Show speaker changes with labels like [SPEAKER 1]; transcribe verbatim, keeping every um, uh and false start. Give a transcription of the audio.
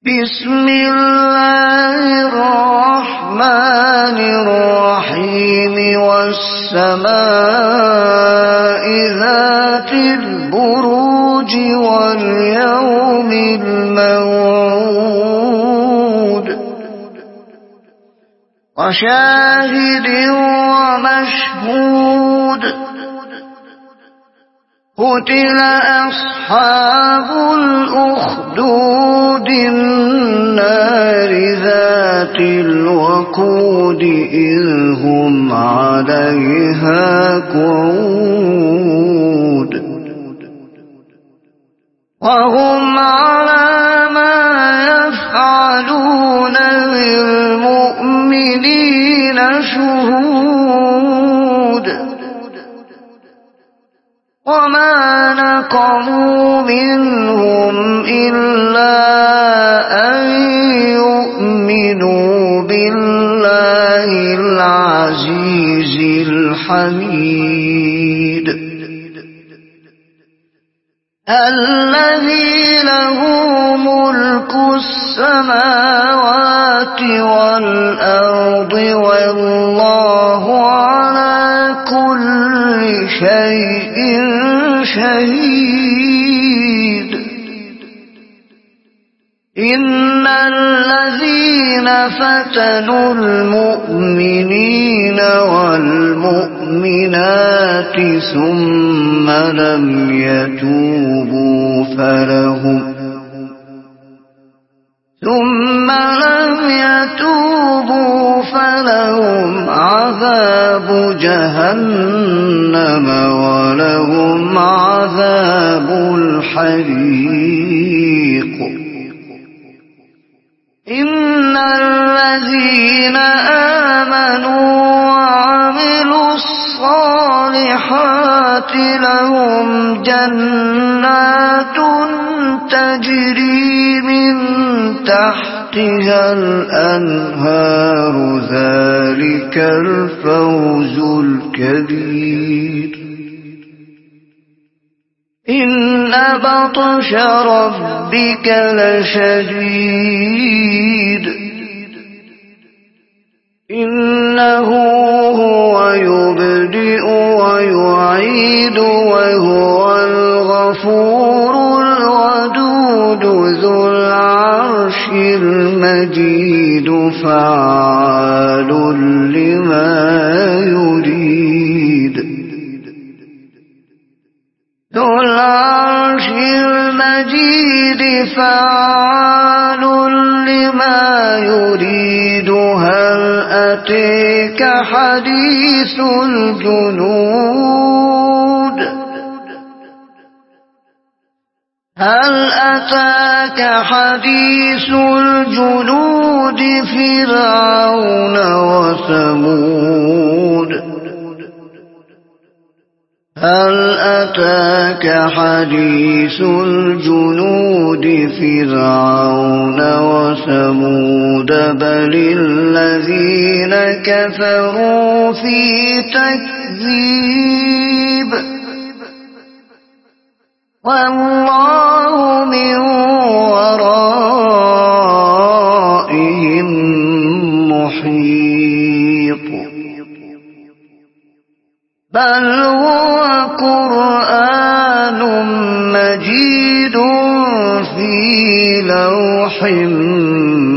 [SPEAKER 1] بسم الله الرحمن الرحيم والسماء ذات البروج واليوم الموعود وشاهد ومشهود قتل أصحاب الأخدود النار ذات الوقود إذ هم عليها قعود وهم على ما يفعلون بالمؤمنين شهود وما نقموا منهم إلا أن يؤمنوا بالله العزيز الحميد الذي له ملك السماوات والأرض والله على كل شيء شهيد إن الذين فتنوا المؤمنين والمؤمنات ثم لم يتوبوا فلهم ثم لم يتوبوا فلهم عذاب جهنم ولهم عذاب الحريق إن الذين آمنوا وعملوا الصالحات لهم جنات تجري من تحتها الأنهار ذلك الفوز الكبير إن بطش ربك لشديد إنه هو يبدئ ويعيد وهو الغفور الودود ذو العرش المجيد فعال لما يريد ذو العرش المجيد فعال لما يريد هل أتيك حديث الجنود هل أتاك حديث الجنود فرعون وثمود هل أتاك حديث الجنود فرعون وثمود بل الذين كفروا في تكذيب والله من ورائهم محيط بل هو قرآن مجيد في لوح